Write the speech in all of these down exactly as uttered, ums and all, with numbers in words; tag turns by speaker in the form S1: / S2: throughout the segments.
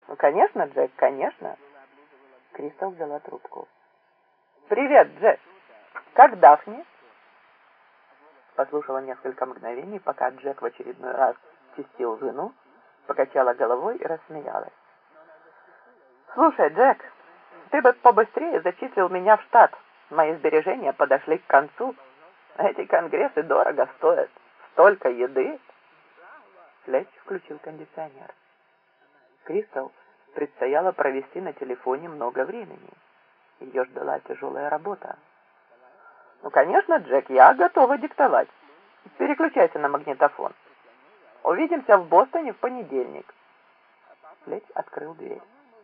S1: Ну, конечно, Джек, конечно. Кристал взяла трубку. Привет, Джек. Как Дафни? Послушала несколько мгновений, пока Джек в очередной раз чистил жену, покачала головой и рассмеялась. Слушай, Джек, ты бы побыстрее зачислил меня в штат. Мои сбережения подошли к концу. Эти конгрессы дорого стоят. Столько еды. Флетч включил кондиционер. Кристал предстояло провести на телефоне много времени. Ее ждала тяжелая работа. Ну, конечно, Джек, я готова диктовать. Переключайся на магнитофон. Увидимся в Бостоне в понедельник. Флетч открыл дверь.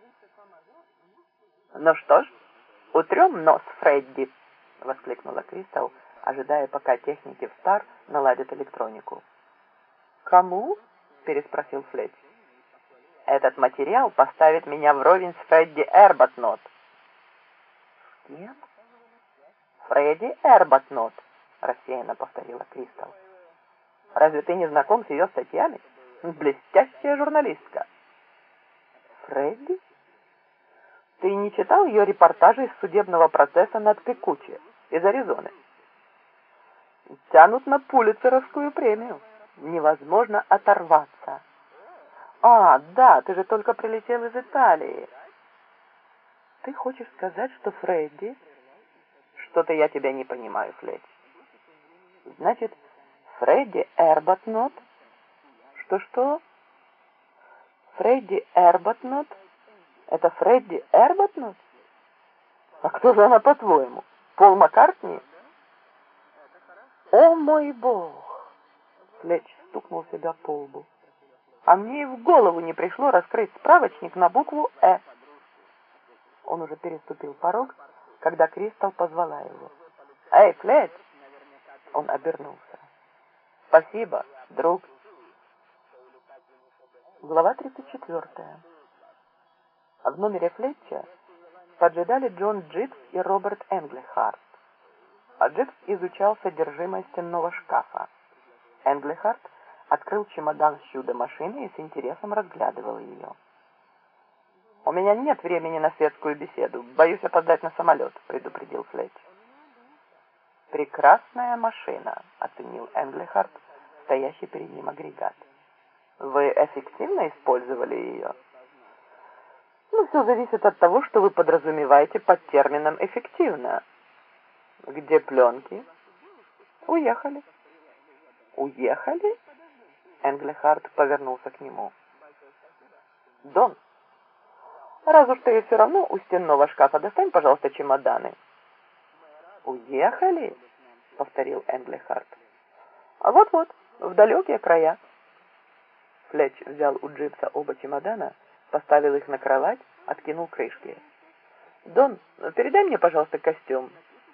S1: Ну что ж, утрем нос, Фредди, воскликнула Кристал, ожидая, пока техники в Стар наладят электронику. Кому? Переспросил Флетч. Этот материал поставит меня вровень с Фредди Эрбатнот. С кем? Фредди Эрбатнот, рассеянно повторила Кристал. Разве ты не знаком с ее статьями? Блестящая журналистка. Фредди? Ты не читал ее репортажи из судебного процесса над Кекучи из Аризоны? Тянут на Пулитцеровскую премию. Невозможно оторваться. А, да, ты же только прилетел из Италии. Ты хочешь сказать, что Фредди... Что-то я тебя не понимаю, Флетч. Значит, Фредди Эрбатнот? Что-что? Фредди Эрбатнот? Это Фредди Эрбатнот? А кто же она, по-твоему? Пол Маккартни? О, мой бог! Флетч стукнул себя по лбу. А мне и в голову не пришло раскрыть справочник на букву «Э». Он уже переступил порог, когда Кристал позвала его. «Эй, Флетч!» Он обернулся. «Спасибо, друг». Глава тридцать четвёртая. В номере Флетча поджидали Джон Джипс и Роберт Энглихарт. А Джипс изучал содержимое стенного шкафа. Энглихарт открыл чемодан с чудо-машиной и с интересом разглядывал ее. «У меня нет времени на светскую беседу. Боюсь опоздать на самолет», — предупредил Флетч. «Прекрасная машина», — оценил Энглихарт, стоящий перед ним агрегат. «Вы эффективно использовали ее?» «Ну, все зависит от того, что вы подразумеваете под термином «эффективно». «Где пленки?» «Уехали». «Уехали?» Энглихарт повернулся к нему. «Дон, раз уж ты все равно у стенного шкафа, достань, пожалуйста, чемоданы». «Уехали?» — повторил Энглихарт. «А вот-вот, в далекие края». Флетч взял у Джипса оба чемодана, поставил их на кровать, откинул крышки. «Дон, передай мне, пожалуйста, костюм».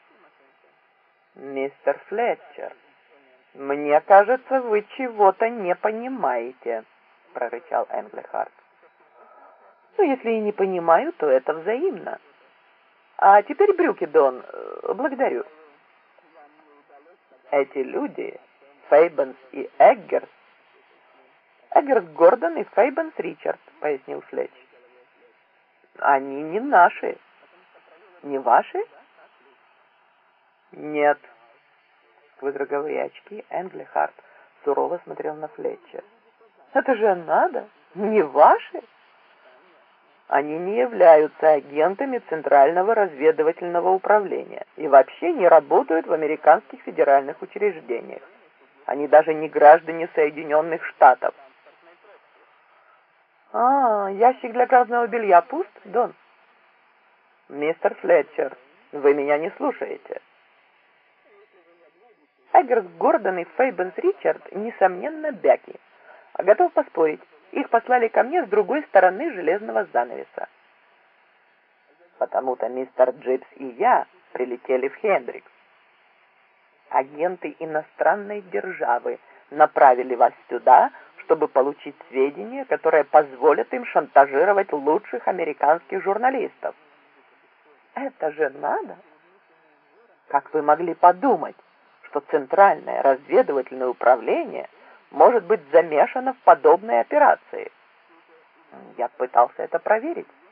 S1: «Мистер Флетчер, мне кажется, вы чего-то не понимаете», — прорычал Энглихарт. «Ну, если и не понимаю, то это взаимно. А теперь брюки, Дон. Благодарю». «Эти люди, Фейбенс и Эггерс...» «Эггерс Гордон и Фейбенс Ричард», — пояснил Флетч. «Они не наши». «Не ваши?» «Нет». Сквозь роговые очки Энглихарт сурово смотрел на Флетча. «Это же надо! Не ваши?» «Они не являются агентами Центрального разведывательного управления и вообще не работают в американских федеральных учреждениях. Они даже не граждане Соединенных Штатов». «А, ящик для грязного белья пуст, Дон?» «Мистер Флетчер, вы меня не слушаете». Эггерс Гордон и Фейбенс Ричард, несомненно, бяки. А готов поспорить, их послали ко мне с другой стороны железного занавеса. Потому-то мистер Джипс и я прилетели в Хендрикс. Агенты иностранной державы направили вас сюда, чтобы получить сведения, которые позволят им шантажировать лучших американских журналистов. Это же надо! Как вы могли подумать, что Центральное разведывательное управление может быть замешано в подобной операции? Я пытался это проверить.